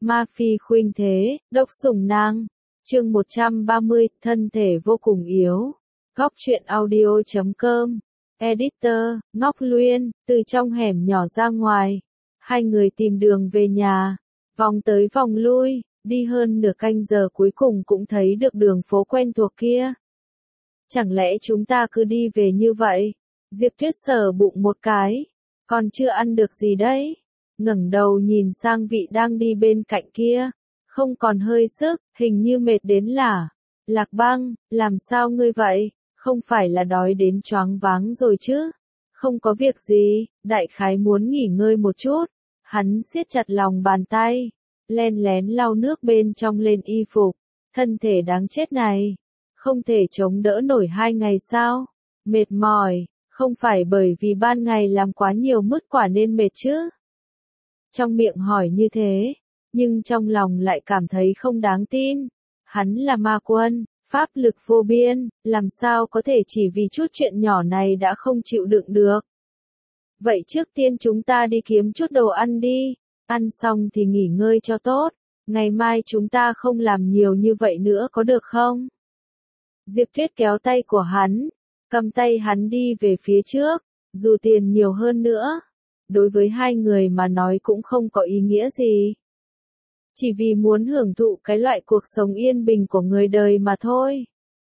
Ma phi khuynh thế, độc sủng nàng. Chương 130, thân thể vô cùng yếu. Góc truyện audio.com. Editor, Ngọc Luyên, từ trong hẻm nhỏ ra ngoài. Hai người tìm đường về nhà. Vòng tới vòng lui, đi hơn nửa canh giờ cuối cùng cũng thấy được đường phố quen thuộc kia. Chẳng lẽ chúng ta cứ đi về như vậy? Diệp Tuyết sờ bụng một cái. Còn chưa ăn được gì đấy? Ngẩng đầu nhìn sang vị đang đi bên cạnh kia. Không còn hơi sức, hình như mệt đến lả. Lạc Băng, làm sao ngươi vậy? Không phải là đói đến choáng váng rồi chứ? Không có việc gì, đại khái muốn nghỉ ngơi một chút. Hắn siết chặt lòng bàn tay, len lén lau nước bên trong lên y phục. Thân thể đáng chết này, không thể chống đỡ nổi 2 ngày sao? Mệt mỏi, không phải bởi vì ban ngày làm quá nhiều mứt quả nên mệt chứ? Trong miệng hỏi như thế, nhưng trong lòng lại cảm thấy không đáng tin. Hắn là ma quân, pháp lực vô biên, làm sao có thể chỉ vì chút chuyện nhỏ này đã không chịu đựng được. Vậy trước tiên chúng ta đi kiếm chút đồ ăn đi, ăn xong thì nghỉ ngơi cho tốt, ngày mai chúng ta không làm nhiều như vậy nữa có được không? Diệp Tuyết kéo tay của hắn, cầm tay hắn đi về phía trước, dù tiền nhiều hơn nữa, đối với hai người mà nói cũng không có ý nghĩa gì. Chỉ vì muốn hưởng thụ cái loại cuộc sống yên bình của người đời mà thôi.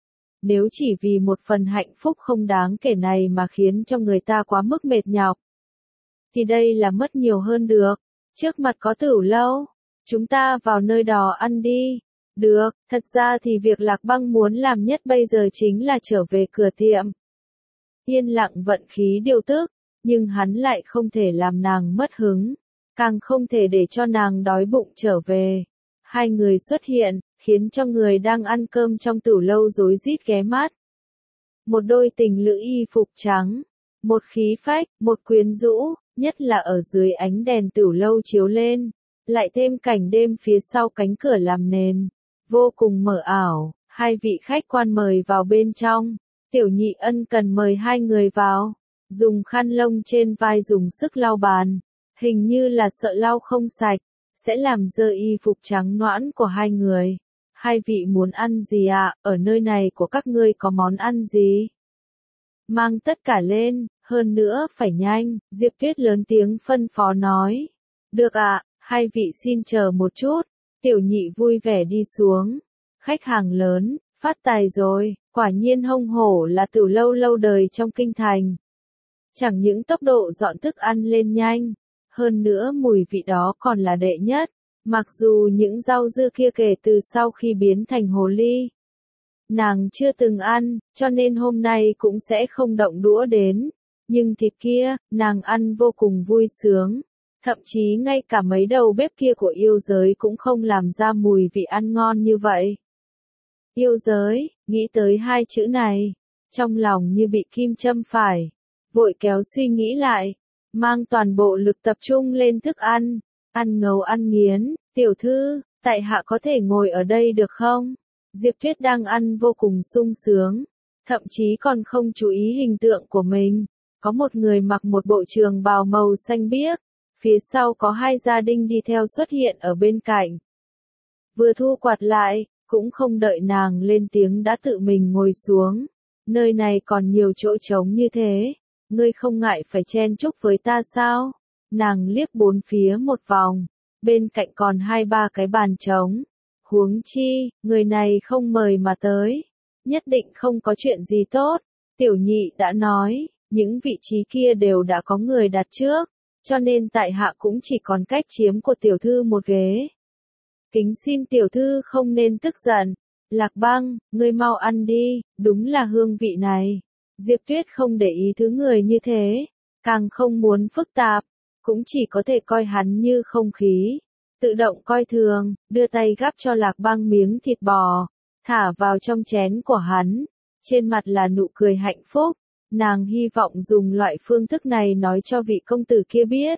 Nếu chỉ vì một phần hạnh phúc không đáng kể này mà khiến cho người ta quá mức mệt nhọc, thì đây là mất nhiều hơn được. Trước mặt có Tửu Lâu, chúng ta vào nơi đó ăn đi. Được, thật ra thì việc Lạc Băng muốn làm nhất bây giờ chính là trở về cửa tiệm. Yên lặng vận khí điều tức, nhưng hắn lại không thể làm nàng mất hứng, càng không thể để cho nàng đói bụng trở về. Hai người xuất hiện, khiến cho người đang ăn cơm trong Tửu Lâu rối rít ghé mắt. Một đôi tình lữ y phục trắng, một khí phách, một quyến rũ, nhất là ở dưới ánh đèn Tửu Lâu chiếu lên, lại thêm cảnh đêm phía sau cánh cửa làm nền, vô cùng mờ ảo. Hai vị khách quan mời vào bên trong, Tiểu Nhị ân cần mời hai người vào, dùng khăn lông trên vai dùng sức lau bàn, hình như là sợ lau không sạch, sẽ làm dơ y phục trắng nõn của hai người. Hai vị muốn ăn gì ạ? Ở nơi này của các ngươi có món ăn gì? Mang tất cả lên, hơn nữa phải nhanh, Diệp Tuyết lớn tiếng phân phó nói. Được ạ, hai vị xin chờ một chút. Tiểu Nhị vui vẻ đi xuống. Khách hàng lớn, phát tài rồi, quả nhiên hông hổ là Tửu Lâu lâu đời trong kinh thành. Chẳng những tốc độ dọn thức ăn lên nhanh, hơn nữa mùi vị đó còn là đệ nhất. Mặc dù những rau dưa kia kể từ sau khi biến thành hồ ly, nàng chưa từng ăn, cho nên hôm nay cũng sẽ không động đũa đến. Nhưng thịt kia, nàng ăn vô cùng vui sướng. Thậm chí ngay cả mấy đầu bếp kia của yêu giới cũng không làm ra mùi vị ăn ngon như vậy. Yêu giới, nghĩ tới hai chữ này, trong lòng như bị kim châm phải, vội kéo suy nghĩ lại, mang toàn bộ lực tập trung lên thức ăn, ăn ngấu ăn nghiến. Tiểu thư, tại hạ có thể ngồi ở đây được không? Diệp Tuyết đang ăn vô cùng sung sướng, thậm chí còn không chú ý hình tượng của mình. Có một người mặc một bộ trường bào màu xanh biếc, phía sau có hai gia đình đi theo xuất hiện ở bên cạnh. Vừa thu quạt lại, cũng không đợi nàng lên tiếng đã tự mình ngồi xuống. Nơi này còn nhiều chỗ trống như thế, ngươi không ngại phải chen chúc với ta sao? Nàng liếc bốn phía một vòng, bên cạnh còn 2-3 cái bàn trống. Huống chi, người này không mời mà tới, nhất định không có chuyện gì tốt. Tiểu Nhị đã nói, những vị trí kia đều đã có người đặt trước, cho nên tại hạ cũng chỉ còn cách chiếm của tiểu thư một ghế. Kính xin tiểu thư không nên tức giận. Lạc Băng, ngươi mau ăn đi, đúng là hương vị này. Diệp Tuyết không để ý thứ người như thế, càng không muốn phức tạp, cũng chỉ có thể coi hắn như không khí, tự động coi thường, đưa tay gắp cho Lạc Băng miếng thịt bò, thả vào trong chén của hắn, trên mặt là nụ cười hạnh phúc. Nàng hy vọng dùng loại phương thức này nói cho vị công tử kia biết,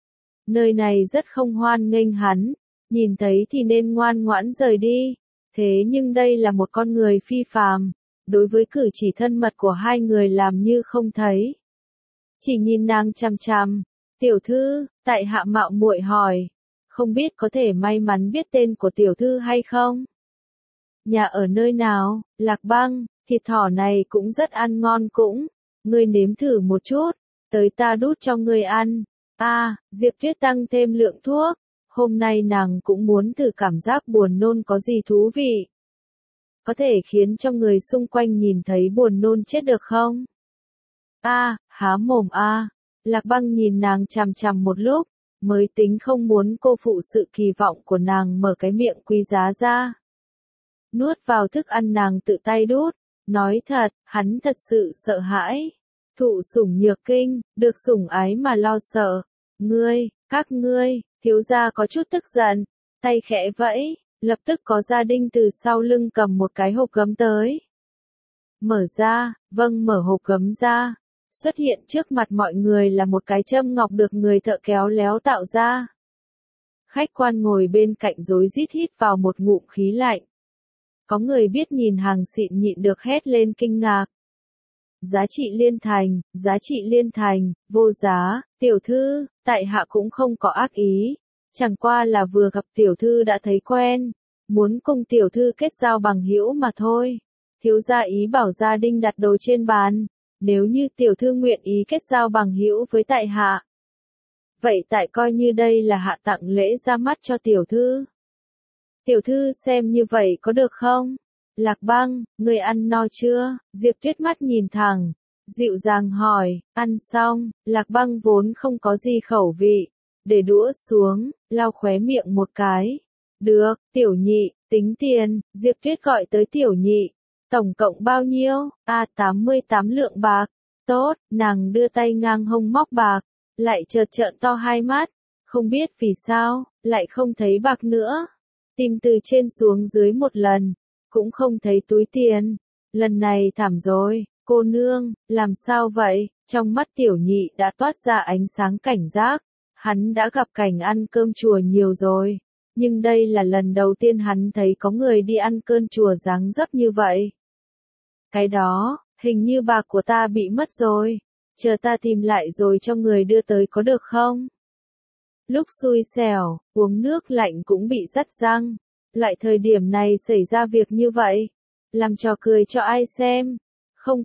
nơi này rất không hoan nghênh hắn, nhìn thấy thì nên ngoan ngoãn rời đi. Thế nhưng đây là một con người phi phàm, đối với cử chỉ thân mật của hai người làm như không thấy. Chỉ nhìn nàng chằm chằm. Tiểu thư, tại hạ mạo muội hỏi, không biết có thể may mắn biết tên của tiểu thư hay không? Nhà ở nơi nào? Lạc Băng, thịt thỏ này cũng rất ăn ngon cũng. Ngươi nếm thử một chút, tới ta đút cho ngươi ăn. Diệp Tuyết tăng thêm lượng thuốc. Hôm nay nàng cũng muốn thử cảm giác buồn nôn có gì thú vị. Có thể khiến cho người xung quanh nhìn thấy buồn nôn chết được không? Há mồm Lạc Băng nhìn nàng chằm chằm một lúc, mới tính không muốn cô phụ sự kỳ vọng của nàng mở cái miệng quý giá ra. Nuốt vào thức ăn nàng tự tay đút, nói thật, hắn thật sự sợ hãi. Thụ sủng nhược kinh, được sủng ái mà lo sợ. Các ngươi, thiếu gia có chút tức giận, tay khẽ vẫy, lập tức có gia đình từ sau lưng cầm một cái hộp gấm tới. Mở ra, mở hộp gấm ra. Xuất hiện trước mặt mọi người là một cái châm ngọc được người thợ khéo léo tạo ra. Khách quan ngồi bên cạnh rối rít hít vào một ngụm khí lạnh. Có người biết nhìn hàng xịn nhịn được hét lên kinh ngạc. Giá trị liên thành, vô giá, tiểu thư, tại hạ cũng không có ác ý. Chẳng qua là vừa gặp tiểu thư đã thấy quen, muốn cùng tiểu thư kết giao bằng hữu mà thôi. Thiếu gia ý bảo gia đình đặt đồ trên bàn. Nếu như tiểu thư nguyện ý kết giao bằng hữu với tại hạ, vậy tại coi như đây là hạ tặng lễ ra mắt cho tiểu thư. Tiểu thư xem như vậy có được không? Lạc Băng, người ăn no chưa? Diệp Tuyết mắt nhìn thẳng, dịu dàng hỏi, ăn xong. Lạc Băng vốn không có gì khẩu vị, để đũa xuống, lau khóe miệng một cái. Được, tiểu nhị, tính tiền. Diệp Tuyết gọi tới tiểu nhị. Tổng cộng bao nhiêu? 88 lượng bạc. Tốt, nàng đưa tay ngang hông móc bạc, lại chợt trợn to hai mắt, không biết vì sao, lại không thấy bạc nữa. Tìm từ trên xuống dưới một lần, cũng không thấy túi tiền. Lần này thảm rồi, cô nương, làm sao vậy? Trong mắt tiểu nhị đã toát ra ánh sáng cảnh giác. Hắn đã gặp cảnh ăn cơm chùa nhiều rồi, nhưng đây là lần đầu tiên hắn thấy có người đi ăn cơm chùa dáng dấp như vậy. Cái đó, hình như bạc của ta bị mất rồi, chờ ta tìm lại rồi cho người đưa tới có được không? Lúc xui xẻo, uống nước lạnh cũng bị rắt răng. Loại thời điểm này xảy ra việc như vậy, làm trò cười cho ai xem? Không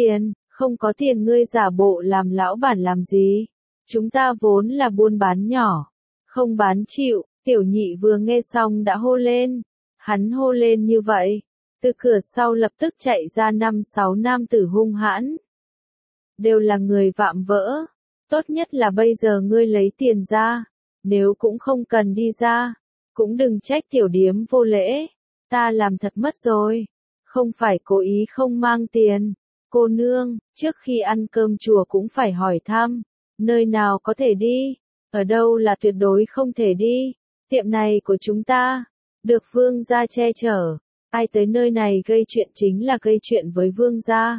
có tiền ngươi giả bộ làm lão bản làm gì? Chúng ta vốn là buôn bán nhỏ, không bán chịu. Tiểu nhị vừa nghe xong đã hô lên. Hắn hô lên như vậy, từ cửa sau lập tức chạy ra 5-6 nam tử hung hãn. Đều là người vạm vỡ. Tốt nhất là bây giờ ngươi lấy tiền ra. Nếu cũng không cần đi ra, cũng đừng trách tiểu điếm vô lễ. Ta làm thật mất rồi. Không phải cố ý không mang tiền. Cô nương, trước khi ăn cơm chùa cũng phải hỏi thăm. Nơi nào có thể đi? Ở đâu là tuyệt đối không thể đi? Tiệm này của chúng ta, được vương gia che chở. Ai tới nơi này gây chuyện chính là gây chuyện với vương gia.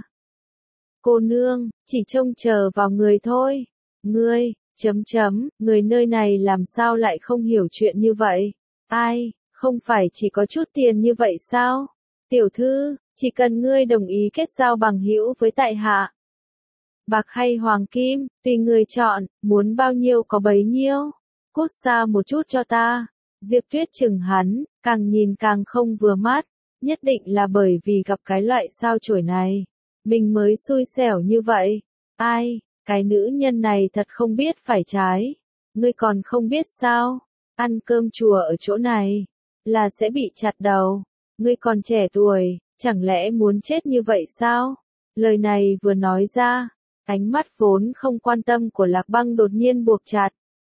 Cô nương, chỉ trông chờ vào người thôi. Ngươi, người nơi này làm sao lại không hiểu chuyện như vậy? Ai, không phải chỉ có chút tiền như vậy sao? Tiểu thư, chỉ cần ngươi đồng ý kết giao bằng hữu với tại hạ. Bạc hay hoàng kim, tùy người chọn, muốn bao nhiêu có bấy nhiêu. Cút xa một chút cho ta. Diệp Tuyết chừng hắn, càng nhìn càng không vừa mắt. Nhất định là bởi vì gặp cái loại sao chổi này, mình mới xui xẻo như vậy. Ai, cái nữ nhân này thật không biết phải trái. Ngươi còn không biết sao? Ăn cơm chùa ở chỗ này, là sẽ bị chặt đầu. Ngươi còn trẻ tuổi, chẳng lẽ muốn chết như vậy sao? Lời này vừa nói ra, ánh mắt vốn không quan tâm của Lạc Băng đột nhiên buộc chặt.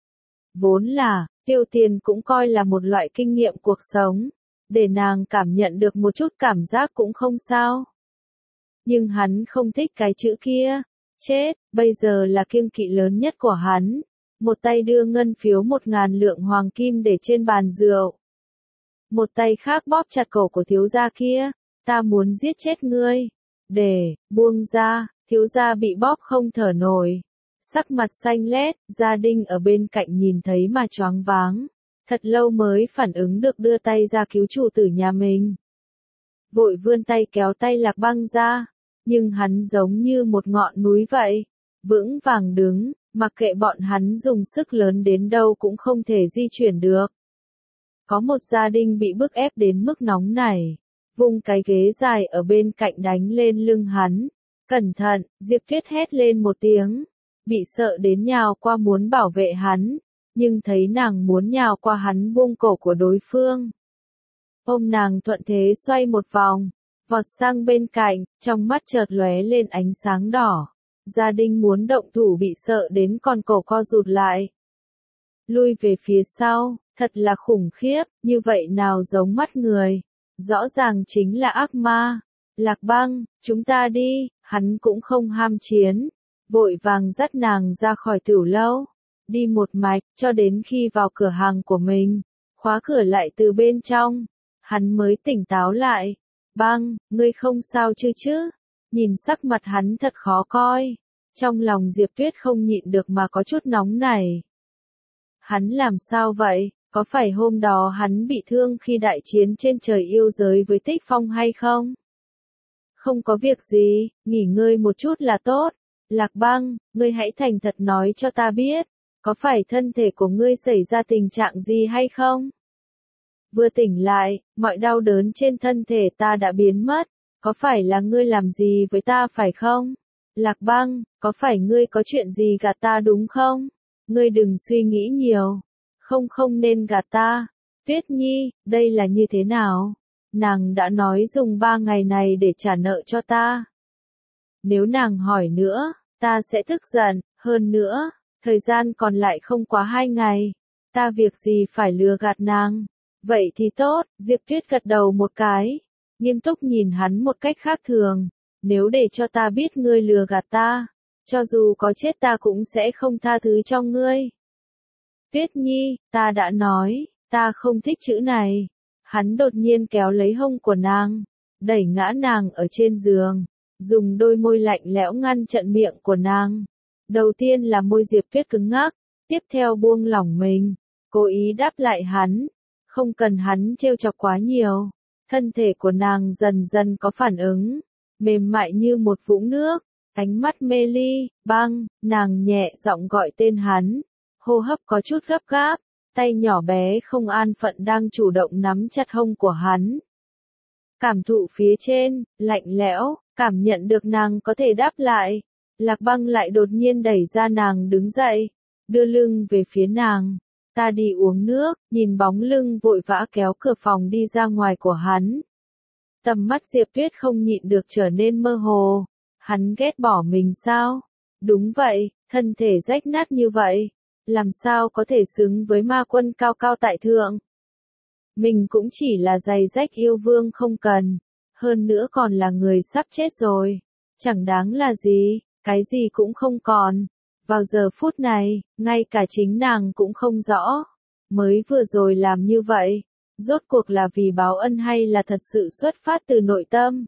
Vốn là, tiêu tiền cũng coi là một loại kinh nghiệm cuộc sống. Để nàng cảm nhận được một chút cảm giác cũng không sao. Nhưng hắn không thích cái chữ kia. Chết, bây giờ là kiêng kỵ lớn nhất của hắn. Một tay đưa ngân phiếu 1.000 lượng hoàng kim để trên bàn rượu. Một tay khác bóp chặt cổ của thiếu gia kia. Ta muốn giết chết ngươi. Để, buông ra, thiếu gia bị bóp không thở nổi. Sắc mặt xanh lét, gia đình ở bên cạnh nhìn thấy mà choáng váng. Thật lâu mới phản ứng được đưa tay ra cứu chủ tử nhà mình. Vội vươn tay kéo tay Lạc Băng ra, nhưng hắn giống như một ngọn núi vậy, vững vàng đứng, mặc kệ bọn hắn dùng sức lớn đến đâu cũng không thể di chuyển được. Có một gia đình bị bức ép đến mức nóng nảy, vung cái ghế dài ở bên cạnh đánh lên lưng hắn. Cẩn thận, Diệp Tuyết hét lên một tiếng, bị sợ đến nhào qua muốn bảo vệ hắn, nhưng thấy nàng muốn nhào qua hắn buông cổ của đối phương. Ôm nàng thuận thế xoay một vòng, vọt sang bên cạnh, trong mắt chợt lóe lên ánh sáng đỏ. Gia đình muốn động thủ bị sợ đến còn cổ co rụt lại. Lui về phía sau, thật là khủng khiếp, như vậy nào giống mắt người. Rõ ràng chính là ác ma. Lạc Băng, chúng ta đi, hắn cũng không ham chiến. Vội vàng dắt nàng ra khỏi tửu lâu. Đi một mạch, cho đến khi vào cửa hàng của mình. Khóa cửa lại từ bên trong. Hắn mới tỉnh táo lại. Băng, ngươi không sao chứ? Nhìn sắc mặt hắn thật khó coi. Trong lòng Diệp Tuyết không nhịn được mà có chút nóng nảy. Hắn làm sao vậy? Có phải hôm đó hắn bị thương khi đại chiến trên trời yêu giới với Tích Phong hay không? Không có việc gì, nghỉ ngơi một chút là tốt. Lạc Băng, ngươi hãy thành thật nói cho ta biết, có phải thân thể của ngươi xảy ra tình trạng gì hay không? Vừa tỉnh lại, mọi đau đớn trên thân thể ta đã biến mất, có phải là ngươi làm gì với ta phải không? Lạc Băng, có phải ngươi có chuyện gì gạt ta đúng không? Ngươi đừng suy nghĩ nhiều. Không nên gạt ta. Tuyết Nhi, đây là như thế nào? Nàng đã nói dùng 3 ngày này để trả nợ cho ta. Nếu nàng hỏi nữa, ta sẽ tức giận, hơn nữa, thời gian còn lại không quá 2 ngày. Ta việc gì phải lừa gạt nàng? Vậy thì tốt, Diệp Tuyết gật đầu một cái, nghiêm túc nhìn hắn một cách khác thường. Nếu để cho ta biết ngươi lừa gạt ta, cho dù có chết ta cũng sẽ không tha thứ cho ngươi. Tuyết Nhi, ta đã nói, ta không thích chữ này. Hắn đột nhiên kéo lấy hông của nàng, đẩy ngã nàng ở trên giường, dùng đôi môi lạnh lẽo ngăn chặn miệng của nàng. Đầu tiên là môi Diệp Tuyết cứng ngắc, tiếp theo buông lỏng mình, cố ý đáp lại hắn, không cần hắn trêu chọc quá nhiều. Thân thể của nàng dần dần có phản ứng, mềm mại như một vũng nước, ánh mắt mê ly, Băng, nàng nhẹ giọng gọi tên hắn, hô hấp có chút gấp gáp, tay nhỏ bé không an phận đang chủ động nắm chặt hông của hắn. Cảm thụ phía trên, lạnh lẽo, cảm nhận được nàng có thể đáp lại. Lạc Băng lại đột nhiên đẩy ra nàng đứng dậy, đưa lưng về phía nàng. Ta đi uống nước, nhìn bóng lưng vội vã kéo cửa phòng đi ra ngoài của hắn. Tầm mắt Diệp Tuyết không nhịn được trở nên mơ hồ. Hắn ghét bỏ mình sao? Đúng vậy, thân thể rách nát như vậy, làm sao có thể xứng với ma quân cao cao tại thượng? Mình cũng chỉ là giày rách yêu vương không cần, hơn nữa còn là người sắp chết rồi, chẳng đáng là gì, cái gì cũng không còn. Vào giờ phút này, ngay cả chính nàng cũng không rõ, mới vừa rồi làm như vậy, rốt cuộc là vì báo ân hay là thật sự xuất phát từ nội tâm?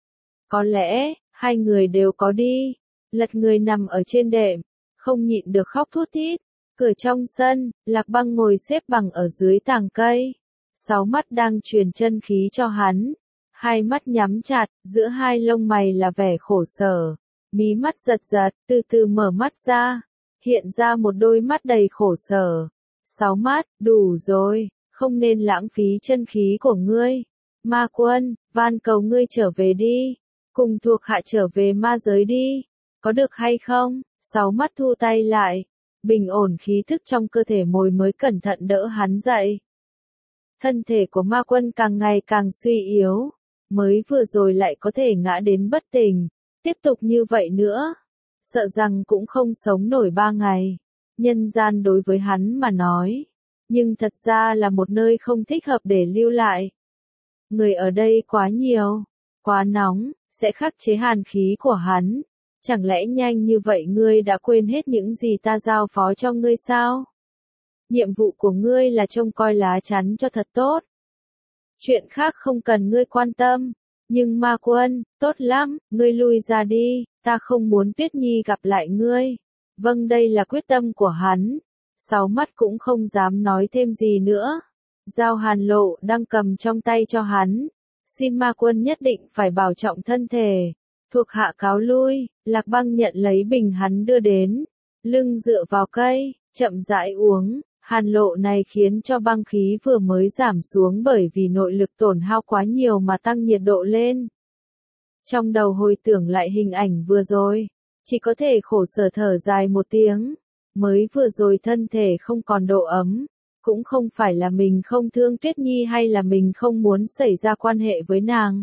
Có lẽ, hai người đều có đi. Lật người nằm ở trên đệm, không nhịn được khóc thút thít. Cửa trong sân, Lạc Băng ngồi xếp bằng ở dưới tàng cây. 6 mắt đang truyền chân khí cho hắn. 2 mắt nhắm chặt, giữa hai lông mày là vẻ khổ sở. Mí mắt giật giật, từ từ mở mắt ra. Hiện ra một đôi mắt đầy khổ sở. 6 mắt, đủ rồi, không nên lãng phí chân khí của ngươi. Ma quân, van cầu ngươi trở về đi. Cùng thuộc hạ trở về ma giới đi. Có được hay không? 6 mắt thu tay lại. Bình ổn khí thức trong cơ thể mới cẩn thận đỡ hắn dậy. Thân thể của ma quân càng ngày càng suy yếu. Mới vừa rồi lại có thể ngã đến bất tỉnh. Tiếp tục như vậy nữa, sợ rằng cũng không sống nổi 3 ngày. Nhân gian đối với hắn mà nói, nhưng thật ra là một nơi không thích hợp để lưu lại. Người ở đây quá nhiều, quá nóng, sẽ khắc chế hàn khí của hắn. Chẳng lẽ nhanh như vậy ngươi đã quên hết những gì ta giao phó cho ngươi sao? Nhiệm vụ của ngươi là trông coi lá chắn cho thật tốt. Chuyện khác không cần ngươi quan tâm. Nhưng ma quân, tốt lắm, ngươi lui ra đi, ta không muốn Tuyết Nhi gặp lại ngươi. Vâng, đây là quyết tâm của hắn. 6 mắt cũng không dám nói thêm gì nữa. Dao hàn lộ đang cầm trong tay cho hắn. Xin ma quân nhất định phải bảo trọng thân thể. Thuộc hạ cáo lui, Lạc Băng nhận lấy bình hắn đưa đến. Lưng dựa vào cây, chậm rãi uống. Hàn lộ này khiến cho băng khí vừa mới giảm xuống bởi vì nội lực tổn hao quá nhiều mà tăng nhiệt độ lên. Trong đầu hồi tưởng lại hình ảnh vừa rồi, chỉ có thể khổ sở thở dài một tiếng. Mới vừa rồi thân thể không còn độ ấm, cũng không phải là mình không thương Tuyết Nhi hay là mình không muốn xảy ra quan hệ với nàng.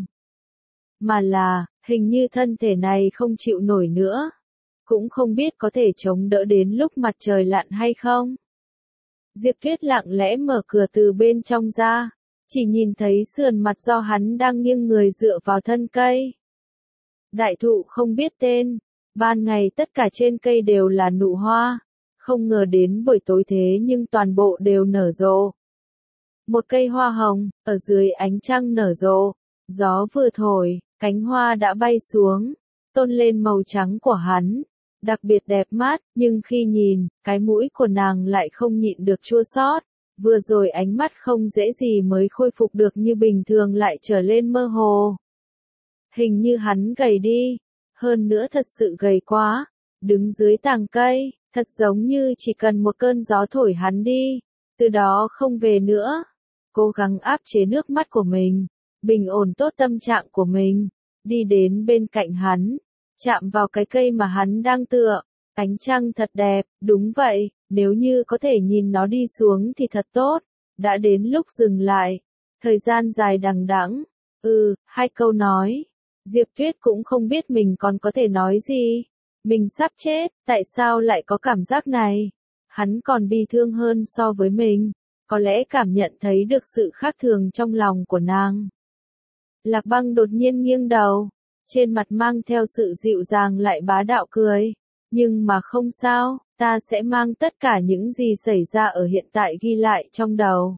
Mà là, hình như thân thể này không chịu nổi nữa. Cũng không biết có thể chống đỡ đến lúc mặt trời lặn hay không. Diệp Tuyết lặng lẽ mở cửa từ bên trong ra, chỉ nhìn thấy sườn mặt do hắn đang nghiêng người dựa vào thân cây. Đại thụ không biết tên, ban ngày tất cả trên cây đều là nụ hoa, không ngờ đến buổi tối thế nhưng toàn bộ đều nở rộ. Một cây hoa hồng, ở dưới ánh trăng nở rộ, gió vừa thổi, cánh hoa đã bay xuống, tôn lên màu trắng của hắn, đặc biệt đẹp mắt, nhưng khi nhìn, cái mũi của nàng lại không nhịn được chua xót. Vừa rồi ánh mắt không dễ gì mới khôi phục được như bình thường lại trở lên mơ hồ. Hình như hắn gầy đi, hơn nữa thật sự gầy quá, đứng dưới tàng cây, thật giống như chỉ cần một cơn gió thổi hắn đi, từ đó không về nữa. Cố gắng áp chế nước mắt của mình, bình ổn tốt tâm trạng của mình, đi đến bên cạnh hắn, chạm vào cái cây mà hắn đang tựa. Ánh trăng thật đẹp, đúng vậy, nếu như có thể nhìn nó đi xuống thì thật tốt. Đã đến lúc dừng lại, thời gian dài đằng đẵng. Hai câu nói. Diệp Tuyết cũng không biết mình còn có thể nói gì. Mình sắp chết, tại sao lại có cảm giác này? Hắn còn bi thương hơn so với mình, có lẽ cảm nhận thấy được sự khác thường trong lòng của nàng. Lạc Băng đột nhiên nghiêng đầu, trên mặt mang theo sự dịu dàng lại bá đạo cười. Nhưng mà không sao, ta sẽ mang tất cả những gì xảy ra ở hiện tại ghi lại trong đầu.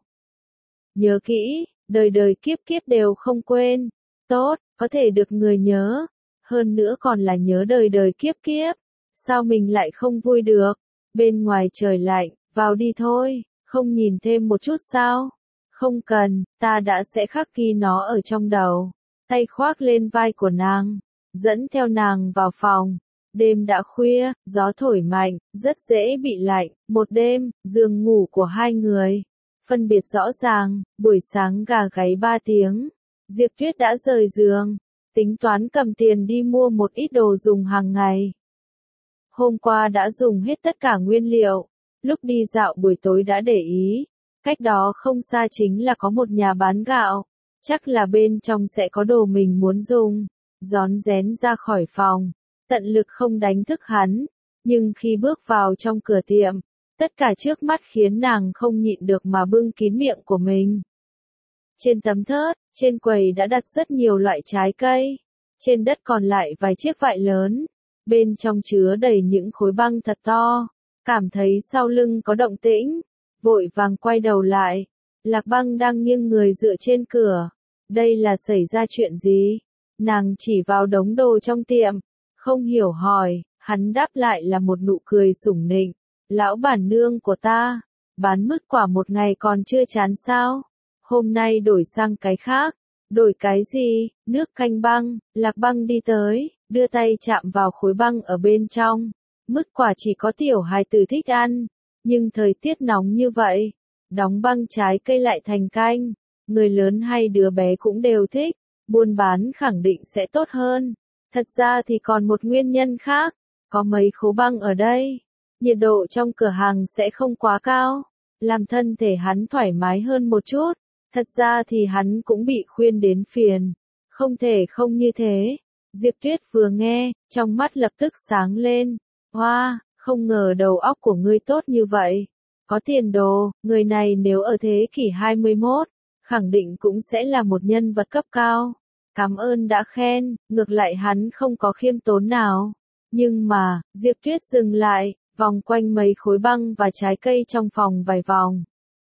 Nhớ kỹ, đời đời kiếp kiếp đều không quên. Tốt, có thể được người nhớ. Hơn nữa còn là nhớ đời đời kiếp kiếp. Sao mình lại không vui được? Bên ngoài trời lạnh, vào đi thôi, không nhìn thêm một chút sao? Không cần, ta đã sẽ khắc ghi nó ở trong đầu. Tay khoác lên vai của nàng, dẫn theo nàng vào phòng. Đêm đã khuya, gió thổi mạnh, rất dễ bị lạnh. Một đêm, giường ngủ của hai người phân biệt rõ ràng, buổi sáng gà gáy 3 tiếng. Diệp Tuyết đã rời giường, tính toán cầm tiền đi mua một ít đồ dùng hàng ngày. Hôm qua đã dùng hết tất cả nguyên liệu, lúc đi dạo buổi tối đã để ý, cách đó không xa chính là có một nhà bán gạo, chắc là bên trong sẽ có đồ mình muốn dùng. Rón rén ra khỏi phòng, tận lực không đánh thức hắn, nhưng khi bước vào trong cửa tiệm, tất cả trước mắt khiến nàng không nhịn được mà bưng kín miệng của mình. Trên tấm thớt, trên quầy đã đặt rất nhiều loại trái cây, trên đất còn lại vài chiếc vại lớn, bên trong chứa đầy những khối băng thật to. Cảm thấy sau lưng có động tĩnh, vội vàng quay đầu lại, Lạc Băng đang nghiêng người dựa trên cửa. Đây là xảy ra chuyện gì? Nàng chỉ vào đống đồ trong tiệm, không hiểu hỏi, hắn đáp lại là một nụ cười sủng nịnh. Lão bản nương của ta, bán mứt quả một ngày còn chưa chán sao? Hôm nay đổi sang cái khác. Đổi cái gì? Nước canh băng. Lạc Băng đi tới, đưa tay chạm vào khối băng ở bên trong. Mứt quả chỉ có tiểu hài tử thích ăn, nhưng thời tiết nóng như vậy, đóng băng trái cây lại thành canh, người lớn hay đứa bé cũng đều thích, buôn bán khẳng định sẽ tốt hơn. Thật ra thì còn một nguyên nhân khác, có mấy khối băng ở đây, nhiệt độ trong cửa hàng sẽ không quá cao, làm thân thể hắn thoải mái hơn một chút. Thật ra thì hắn cũng bị khuyên đến phiền, không thể không như thế. Diệp Tuyết vừa nghe, trong mắt lập tức sáng lên. Hoa, không ngờ đầu óc của ngươi tốt như vậy. Có tiền đồ, người này nếu ở thế kỷ 21, khẳng định cũng sẽ là một nhân vật cấp cao. Cảm ơn đã khen, ngược lại hắn không có khiêm tốn nào. Nhưng mà, Diệp Tuyết dừng lại, vòng quanh mấy khối băng và trái cây trong phòng vài vòng.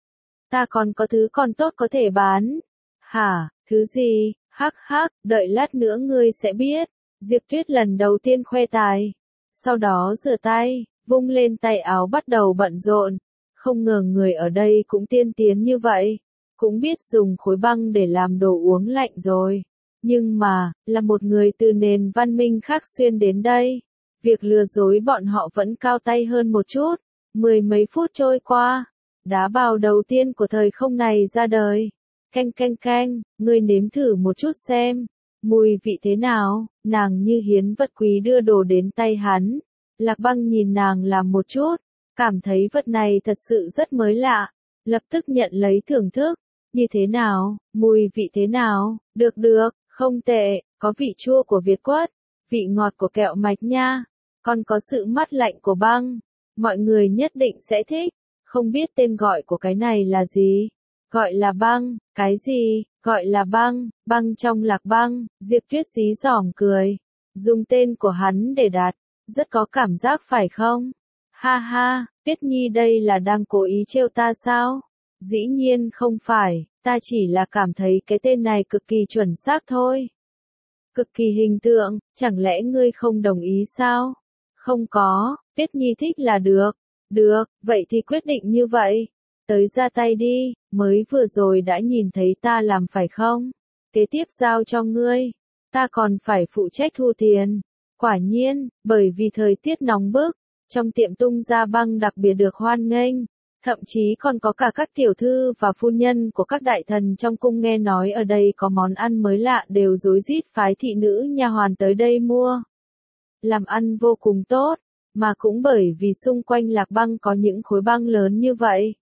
Ta còn có thứ còn tốt có thể bán. Hả, thứ gì? Hắc hắc, đợi lát nữa ngươi sẽ biết. Diệp Tuyết lần đầu tiên khoe tài. Sau đó rửa tay, vung lên tay áo bắt đầu bận rộn. Không ngờ người ở đây cũng tiên tiến như vậy. Cũng biết dùng khối băng để làm đồ uống lạnh rồi. Nhưng mà, là một người từ nền văn minh khác xuyên đến đây. Việc lừa dối bọn họ vẫn cao tay hơn một chút. 10 mấy phút trôi qua. đá bào đầu tiên của thời không này ra đời. Canh canh canh, ngươi nếm thử một chút xem, mùi vị thế nào, nàng như hiến vật quý đưa đồ đến tay hắn. Lạc Băng nhìn nàng làm một chút, cảm thấy vật này thật sự rất mới lạ, lập tức nhận lấy thưởng thức. Như thế nào, mùi vị thế nào, được được, không tệ, có vị chua của Việt quất, vị ngọt của kẹo mạch nha, còn có sự mát lạnh của băng. Mọi người nhất định sẽ thích, không biết tên gọi của cái này là gì? Gọi là băng, cái gì? Gọi là băng, băng trong Lạc Băng, Diệp Tuyết dí dỏm cười. Dùng tên của hắn để đặt, rất có cảm giác phải không? Ha ha, Tuyết Nhi đây là đang cố ý trêu ta sao? Dĩ nhiên không phải, ta chỉ là cảm thấy cái tên này cực kỳ chuẩn xác thôi. Cực kỳ hình tượng, chẳng lẽ ngươi không đồng ý sao? Không có, Tuyết Nhi thích là được. Được, vậy thì quyết định như vậy. Tới ra tay đi, mới vừa rồi đã nhìn thấy ta làm phải không? Kế tiếp giao cho ngươi, ta còn phải phụ trách thu tiền. Quả nhiên, bởi vì thời tiết nóng bức, trong tiệm tung ra băng đặc biệt được hoan nghênh. Thậm chí còn có cả các tiểu thư và phu nhân của các đại thần trong cung nghe nói ở đây có món ăn mới lạ đều rối rít phái thị nữ nha hoàn tới đây mua. Làm ăn vô cùng tốt, mà cũng bởi vì xung quanh Lạc Băng có những khối băng lớn như vậy,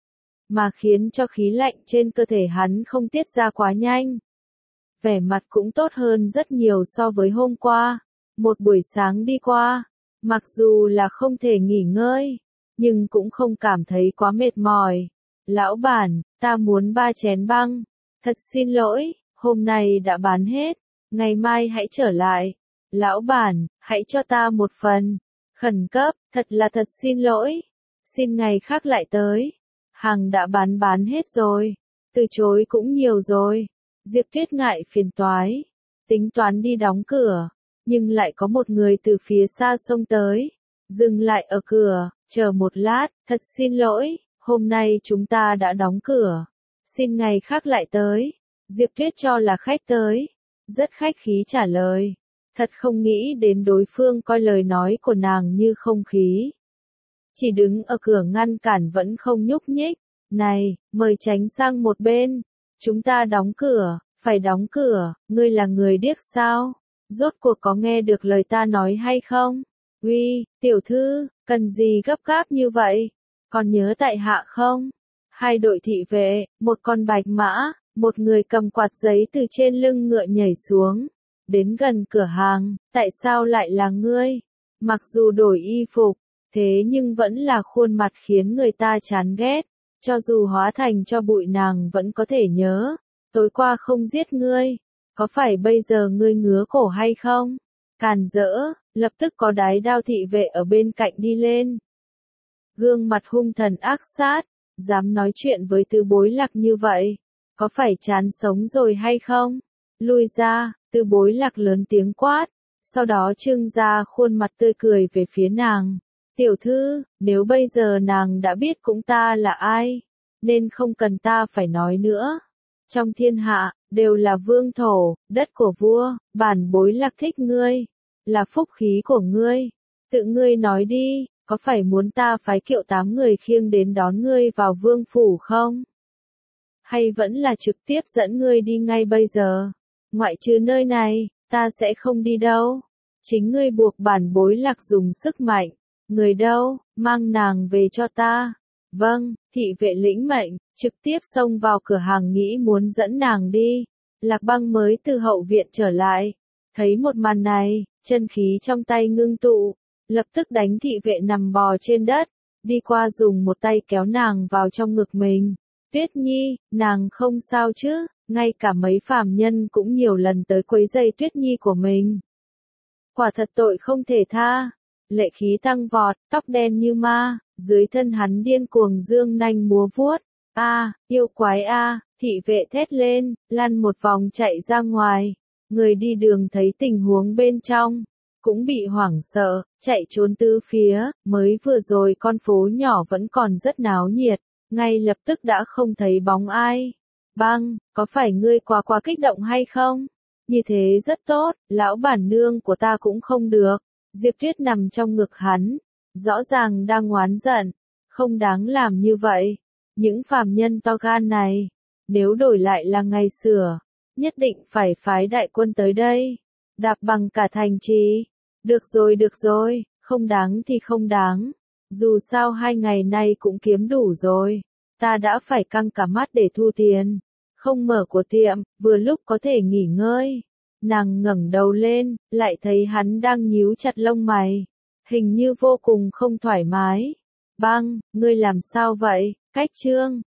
mà khiến cho khí lạnh trên cơ thể hắn không tiết ra quá nhanh. Vẻ mặt cũng tốt hơn rất nhiều so với hôm qua. Một buổi sáng đi qua, mặc dù là không thể nghỉ ngơi, nhưng cũng không cảm thấy quá mệt mỏi. Lão bản, ta muốn 3 chén băng. Thật xin lỗi, hôm nay đã bán hết, ngày mai hãy trở lại. Lão bản, hãy cho ta một phần. Khẩn cấp, thật xin lỗi. Xin ngày khác lại tới. Hàng đã bán hết rồi. Từ chối cũng nhiều rồi. Diệp Tuyết ngại phiền toái, tính toán đi đóng cửa, nhưng lại có một người từ phía xa xông tới. Dừng lại ở cửa, chờ một lát, thật xin lỗi, hôm nay chúng ta đã đóng cửa. Xin ngày khác lại tới. Diệp Tuyết cho là khách tới. Rất khách khí trả lời. Thật không nghĩ đến đối phương coi lời nói của nàng như không khí. Chỉ đứng ở cửa ngăn cản vẫn không nhúc nhích. Này, mời tránh sang một bên. Chúng ta đóng cửa, phải đóng cửa, ngươi là người điếc sao? Rốt cuộc có nghe được lời ta nói hay không? Uy, tiểu thư, cần gì gấp gáp như vậy? Còn nhớ tại hạ không? Hai đội thị vệ, một con bạch mã, một người cầm quạt giấy từ trên lưng ngựa nhảy xuống. Đến gần cửa hàng, tại sao lại là ngươi? Mặc dù đổi y phục, thế nhưng vẫn là khuôn mặt khiến người ta chán ghét. Cho dù hóa thành cho bụi nàng vẫn có thể nhớ. Tối qua không giết ngươi, có phải bây giờ ngươi ngứa cổ hay không? Càn rỡ, lập tức có đái đao thị vệ ở bên cạnh đi lên. Gương mặt hung thần ác sát, dám nói chuyện với Tư Bối Lạc như vậy, có phải chán sống rồi hay không? Lui ra, Tư Bối Lạc lớn tiếng quát, sau đó trưng ra khuôn mặt tươi cười về phía nàng. Tiểu thư, nếu bây giờ nàng đã biết cũng ta là ai, nên không cần ta phải nói nữa. Trong thiên hạ, đều là vương thổ, đất của vua, bản Bối Lạc thích ngươi, là phúc khí của ngươi. Tự ngươi nói đi, có phải muốn ta phái kiệu 8 người khiêng đến đón ngươi vào vương phủ không? Hay vẫn là trực tiếp dẫn ngươi đi ngay bây giờ? Ngoại trừ nơi này, ta sẽ không đi đâu. Chính ngươi buộc bản Bối Lạc dùng sức mạnh. Người đâu, mang nàng về cho ta. Vâng, thị vệ lĩnh mệnh, trực tiếp xông vào cửa hàng nghĩ muốn dẫn nàng đi. Lạc Băng mới từ hậu viện trở lại. Thấy một màn này, chân khí trong tay ngưng tụ, lập tức đánh thị vệ nằm bò trên đất, đi qua dùng một tay kéo nàng vào trong ngực mình. Tuyết Nhi, nàng không sao chứ, ngay cả mấy phàm nhân cũng nhiều lần tới quấy rầy Tuyết Nhi của mình. Quả thật tội không thể tha. Lệ khí tăng vọt, tóc đen như ma, dưới thân hắn điên cuồng dương nanh múa vuốt. Yêu quái thị vệ thét lên, lăn một vòng chạy ra ngoài. Người đi đường thấy tình huống bên trong, cũng bị hoảng sợ, chạy trốn tứ phía. Mới vừa rồi con phố nhỏ vẫn còn rất náo nhiệt, ngay lập tức đã không thấy bóng ai. Băng, có phải ngươi quá kích động hay không? Như thế rất tốt, lão bản nương của ta cũng không được. Diệp Tuyết nằm trong ngực hắn, rõ ràng đang oán giận, không đáng làm như vậy. Những phàm nhân to gan này, nếu đổi lại là ngày xưa, nhất định phải phái đại quân tới đây, đạp bằng cả thành trì. Được rồi, không đáng thì không đáng. Dù sao 2 ngày nay cũng kiếm đủ rồi. Ta đã phải căng cả mắt để thu tiền. Không mở của tiệm, vừa lúc có thể nghỉ ngơi. Nàng ngẩng đầu lên, lại thấy hắn đang nhíu chặt lông mày. Hình như vô cùng không thoải mái. Băng, ngươi làm sao vậy? Cách Trương,